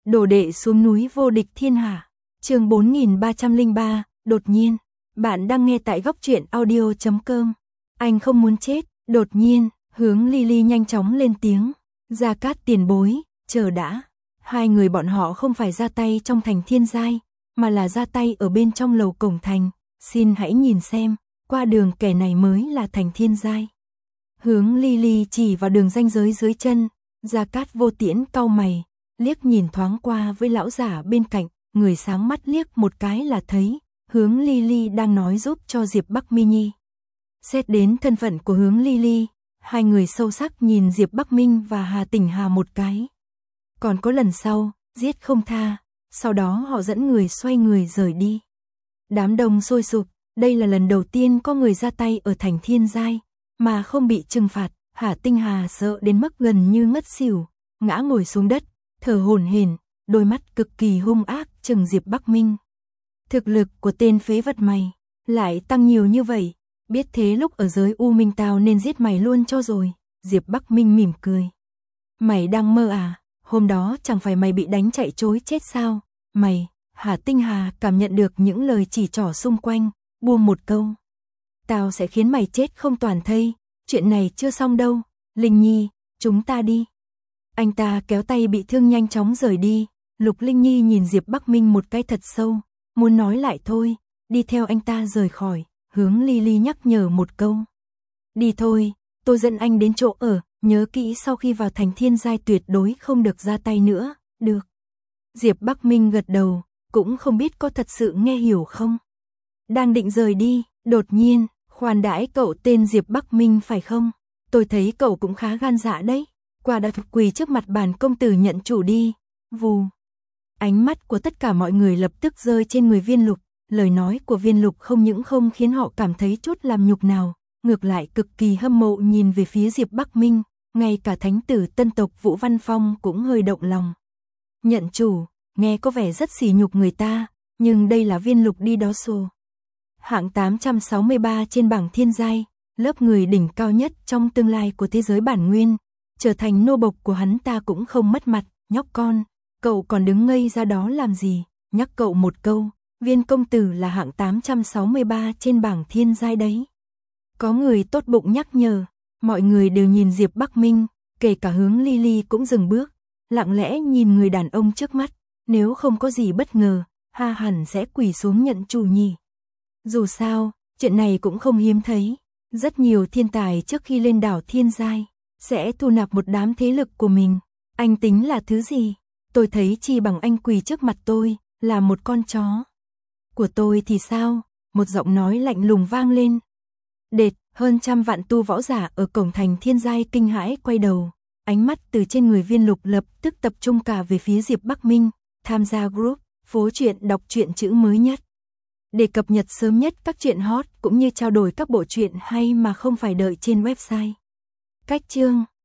Đồ đệ xuống núi vô địch thiên hạ. Chương 4303, đột nhiên. Bạn đang nghe tại góc truyện audio.com. Anh không muốn chết, đột nhiên, Hướng Ly nhanh chóng lên tiếng. Gia Cát tiền bối, chờ đã. Hai người bọn họ không phải ra tay trong thành Thiên Giai, mà là ra tay ở bên trong lầu cổng thành. Xin hãy nhìn xem, qua đường kẻ này mới là thành Thiên Giai. Hướng Ly chỉ vào đường ranh giới dưới chân. Gia Cát vô tiễn cau mày, liếc nhìn thoáng qua với lão giả bên cạnh, người sáng mắt liếc một cái là thấy, Hướng Ly đang nói giúp cho Diệp Bắc Mi Nhi. Xét đến thân phận của Hướng Ly, hai người sâu sắc nhìn Diệp Bắc Minh và Hà Tỉnh Hà một cái. Còn có lần sau, giết không tha, sau đó họ dẫn người xoay người rời đi. Đám đông sôi sục, đây là lần đầu tiên có người ra tay ở thành Thiên Giai, mà không bị trừng phạt. Hà Tinh Hà sợ đến mức gần như ngất xỉu, ngã ngồi xuống đất, thở hổn hển, đôi mắt cực kỳ hung ác trừng Diệp Bắc Minh. Thực lực của tên phế vật mày lại tăng nhiều như vậy, biết thế lúc ở giới U Minh tao nên giết mày luôn cho rồi. Diệp Bắc Minh mỉm cười. Mày đang mơ à, hôm đó chẳng phải mày bị đánh chạy trối chết sao? Mày, Hà Tinh Hà cảm nhận được những lời chỉ trỏ xung quanh, buông một câu. Tao sẽ khiến mày chết không toàn thây. Chuyện này chưa xong đâu, Linh Nhi, chúng ta đi. Anh ta kéo tay bị thương nhanh chóng rời đi. Lục Linh Nhi nhìn Diệp Bắc Minh một cái thật sâu, muốn nói lại thôi, đi theo anh ta rời khỏi. Hướng Ly nhắc nhở một câu. Đi thôi, tôi dẫn anh đến chỗ ở, nhớ kỹ sau khi vào thành Thiên Giai tuyệt đối không được ra tay nữa, được. Diệp Bắc Minh gật đầu, cũng không biết có thật sự nghe hiểu không. Đang định rời đi, đột nhiên, khoan đãi cậu tên Diệp Bắc Minh phải không? Tôi thấy cậu cũng khá gan dạ đấy. Qua đã quỳ trước mặt bản công tử nhận chủ đi. Vù. Ánh mắt của tất cả mọi người lập tức rơi trên người Viên Lục. Lời nói của Viên Lục không những không khiến họ cảm thấy chút làm nhục nào, ngược lại cực kỳ hâm mộ nhìn về phía Diệp Bắc Minh. Ngay cả thánh tử tân tộc Vũ Văn Phong cũng hơi động lòng. Nhận chủ, nghe có vẻ rất sỉ nhục người ta, nhưng đây là Viên Lục đi đó sồ. Hạng 863 trên bảng Thiên Giai, lớp người đỉnh cao nhất trong tương lai của thế giới bản nguyên, trở thành nô bộc của hắn ta cũng không mất mặt. Nhóc con, cậu còn đứng ngây ra đó làm gì? Nhắc cậu một câu, Viên công tử là hạng 863 trên bảng Thiên Giai đấy. Có người tốt bụng nhắc nhở, mọi người đều nhìn Diệp Bắc Minh, kể cả Hướng Ly cũng dừng bước, lặng lẽ nhìn người đàn ông trước mắt, nếu không có gì bất ngờ, hẳn sẽ quỳ xuống nhận chủ nhỉ. Dù sao, chuyện này cũng không hiếm thấy. Rất nhiều thiên tài trước khi lên đảo Thiên Giai sẽ thu nạp một đám thế lực của mình. Anh tính là thứ gì? Tôi thấy chi bằng anh quỳ trước mặt tôi, là một con chó. Của tôi thì sao? Một giọng nói lạnh lùng vang lên. Đệt, hơn 100 vạn tu võ giả ở cổng thành Thiên Giai kinh hãi quay đầu. Ánh mắt từ trên người Viên Lục lập tức tập trung cả về phía Diệp Bắc Minh. Tham gia group, phố truyện đọc truyện chữ mới nhất. Để cập nhật sớm nhất các truyện hot cũng như trao đổi các bộ truyện hay mà không phải đợi trên website. Cách chương